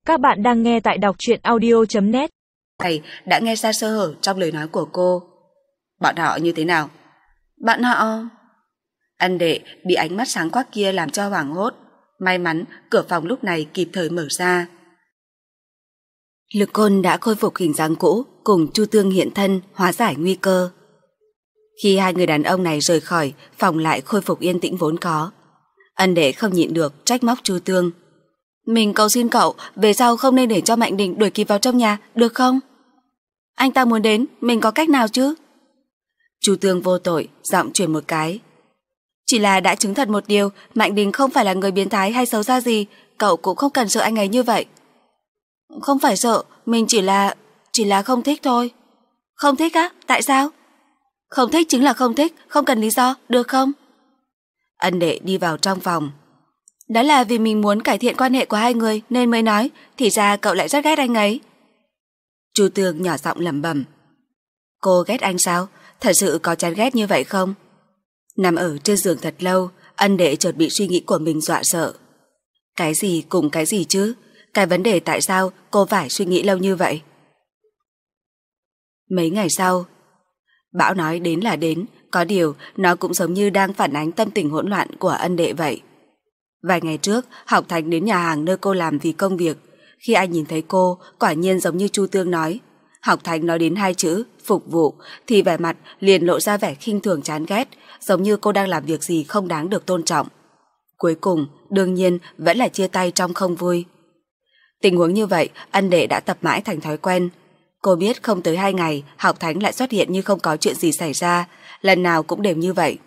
Các bạn đang nghe tại đọc truyện audio.net. Thầy đã nghe ra sơ hở trong lời nói của cô. Bọn họ như thế nào? Bọn họ... Ân đệ bị ánh mắt sáng quắc kia làm cho hoảng hốt. May mắn cửa phòng lúc này kịp thời mở ra. Lực Côn đã khôi phục hình dáng cũ, cùng Chu Tương hiện thân hóa giải nguy cơ. Khi hai người đàn ông này rời khỏi, phòng lại khôi phục yên tĩnh vốn có. Ân đệ không nhịn được trách móc Chu Tương. Mình cầu xin cậu, về sau không nên để cho Mạnh Đình đuổi kịp vào trong nhà, được không? Anh ta muốn đến, mình có cách nào chứ? Chu Tương vô tội, giọng chuyển một cái. Chỉ là đã chứng thật một điều, Mạnh Đình không phải là người biến thái hay xấu xa gì, cậu cũng không cần sợ anh ấy như vậy. Không phải sợ, mình chỉ là không thích thôi. Không thích á? Tại sao? Không thích chính là không thích, không cần lý do, được không? Ân đệ đi vào trong phòng. Đó là vì mình muốn cải thiện quan hệ của hai người nên mới nói, thì ra cậu lại rất ghét anh ấy. Chu Tương nhỏ giọng lẩm bẩm. Cô ghét anh sao? Thật sự có chán ghét như vậy không? Nằm ở trên giường thật lâu, Ân đệ chợt bị suy nghĩ của mình dọa sợ. Cái gì cùng cái gì chứ? Cái vấn đề tại sao cô phải suy nghĩ lâu như vậy? Mấy ngày sau, Bão nói đến là đến, có điều nó cũng giống như đang phản ánh tâm tình hỗn loạn của Ân đệ vậy. Vài ngày trước, Học Thành đến nhà hàng nơi cô làm vì công việc. Khi anh nhìn thấy cô, quả nhiên giống như Chu Tương nói. Học Thành nói đến hai chữ phục vụ thì vẻ mặt liền lộ ra vẻ khinh thường chán ghét, giống như cô đang làm việc gì không đáng được tôn trọng. Cuối cùng, đương nhiên vẫn là chia tay trong không vui. Tình huống như vậy, Ân đệ đã tập mãi thành thói quen. Cô biết không tới 2 ngày, Học Thành lại xuất hiện như không có chuyện gì xảy ra, lần nào cũng đều như vậy.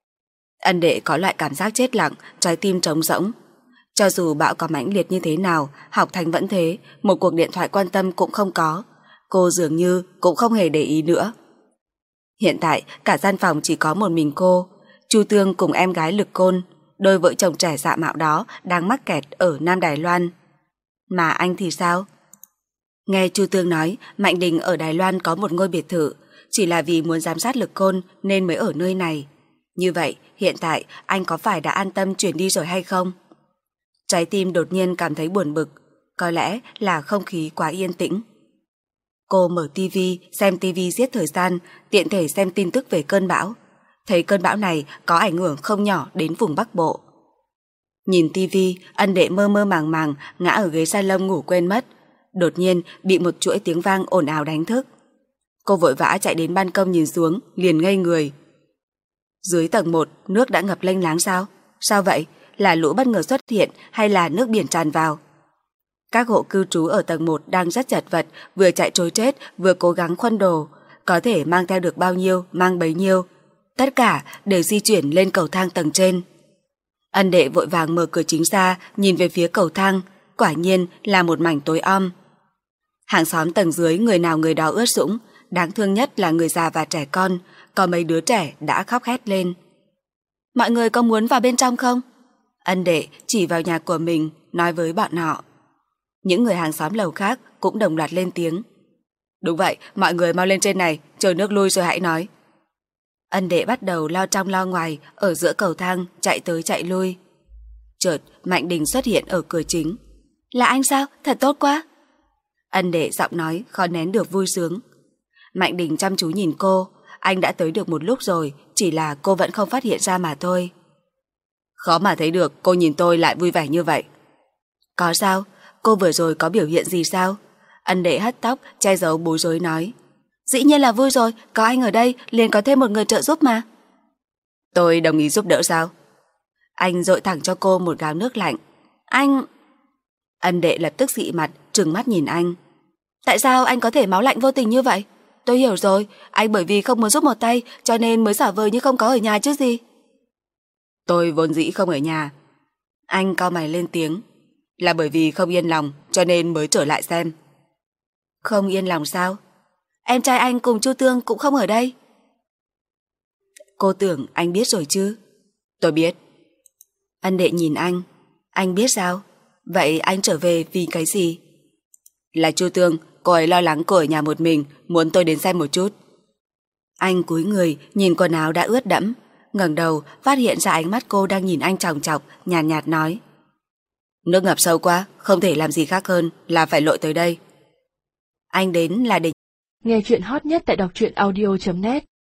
Ân đệ có loại cảm giác chết lặng, trái tim trống rỗng. Cho dù bão có mãnh liệt như thế nào, Học Thành vẫn thế, một cuộc điện thoại quan tâm cũng không có. Cô dường như cũng không hề để ý nữa. Hiện tại, cả gian phòng chỉ có một mình cô, Chu Tương cùng em gái Lực Côn, đôi vợ chồng trẻ dạ mạo đó đang mắc kẹt ở Nam Đài Loan. Mà anh thì sao? Nghe Chu Tương nói, Mạnh Đình ở Đài Loan có một ngôi biệt thự, chỉ là vì muốn giám sát Lực Côn nên mới ở nơi này. Như vậy, hiện tại anh có phải đã an tâm chuyển đi rồi hay không? Trái tim đột nhiên cảm thấy buồn bực, có lẽ là không khí quá yên tĩnh. Cô mở tivi, xem tivi giết thời gian, tiện thể xem tin tức về cơn bão. Thấy cơn bão này có ảnh hưởng không nhỏ đến vùng Bắc Bộ. Nhìn tivi, Ân đệ mơ mơ màng màng ngã ở ghế salon ngủ quên mất. Đột nhiên bị một chuỗi tiếng vang ồn ào đánh thức. Cô vội vã chạy đến ban công nhìn xuống, liền ngây người. Dưới tầng 1, nước đã ngập lênh láng sao? Sao vậy? Là lũ bất ngờ xuất hiện hay là nước biển tràn vào? Các hộ cư trú ở tầng 1 đang rất chật vật, vừa chạy trối chết vừa cố gắng khuân đồ. Có thể mang theo được bao nhiêu, mang bấy nhiêu. Tất cả đều di chuyển lên cầu thang tầng trên. Ân đệ vội vàng mở cửa chính ra, nhìn về phía cầu thang. Quả nhiên là một mảnh tối om. Hàng xóm tầng dưới người nào người đó ướt sũng, đáng thương nhất là người già và trẻ con, có mấy đứa trẻ đã khóc hét lên. Mọi người có muốn vào bên trong không? Ân đệ chỉ vào nhà của mình, nói với bọn họ. Những người hàng xóm lầu khác cũng đồng loạt lên tiếng. Đúng vậy, mọi người mau lên trên này, chờ nước lui rồi hãy nói. Ân đệ bắt đầu lo trong lo ngoài, ở giữa cầu thang, chạy tới chạy lui. Chợt, Mạnh Đình xuất hiện ở cửa chính. Là anh sao? Thật tốt quá. Ân đệ giọng nói khó nén được vui sướng. Mạnh Đình chăm chú nhìn cô. Anh đã tới được một lúc rồi, chỉ là cô vẫn không phát hiện ra mà thôi. Khó mà thấy được cô nhìn tôi lại vui vẻ như vậy. Có sao? Cô vừa rồi có biểu hiện gì sao? Ân đệ hất tóc, che giấu bối rối nói. Dĩ nhiên là vui rồi, có anh ở đây liền có thêm một người trợ giúp mà. Tôi đồng ý giúp đỡ sao? Anh dội thẳng cho cô một gáo nước lạnh. Anh... Ân đệ lập tức dị mặt, trừng mắt nhìn anh. Tại sao anh có thể máu lạnh vô tình như vậy? Tôi hiểu rồi, anh bởi vì không muốn giúp một tay cho nên mới giả vờ như không có ở nhà chứ gì. Tôi vốn dĩ không ở nhà. Anh cau mày lên tiếng. Là bởi vì không yên lòng cho nên mới trở lại xem. Không yên lòng sao? Em trai anh cùng Chu Tương cũng không ở đây. Cô tưởng anh biết rồi chứ? Tôi biết. Ân đệ nhìn anh biết sao? Vậy anh trở về vì cái gì? Là Chu Tương, cô ấy lo lắng cô ở nhà một mình, muốn tôi đến xem một chút. Anh cúi người nhìn quần áo đã ướt đẫm, ngẩng đầu phát hiện ra ánh mắt cô đang nhìn anh chòng chọc, nhàn nhạt nói. Nước ngập sâu quá, không thể làm gì khác hơn là phải lội tới đây. Anh đến là để... Nghe chuyện hot nhất tại đọc truyện audio.net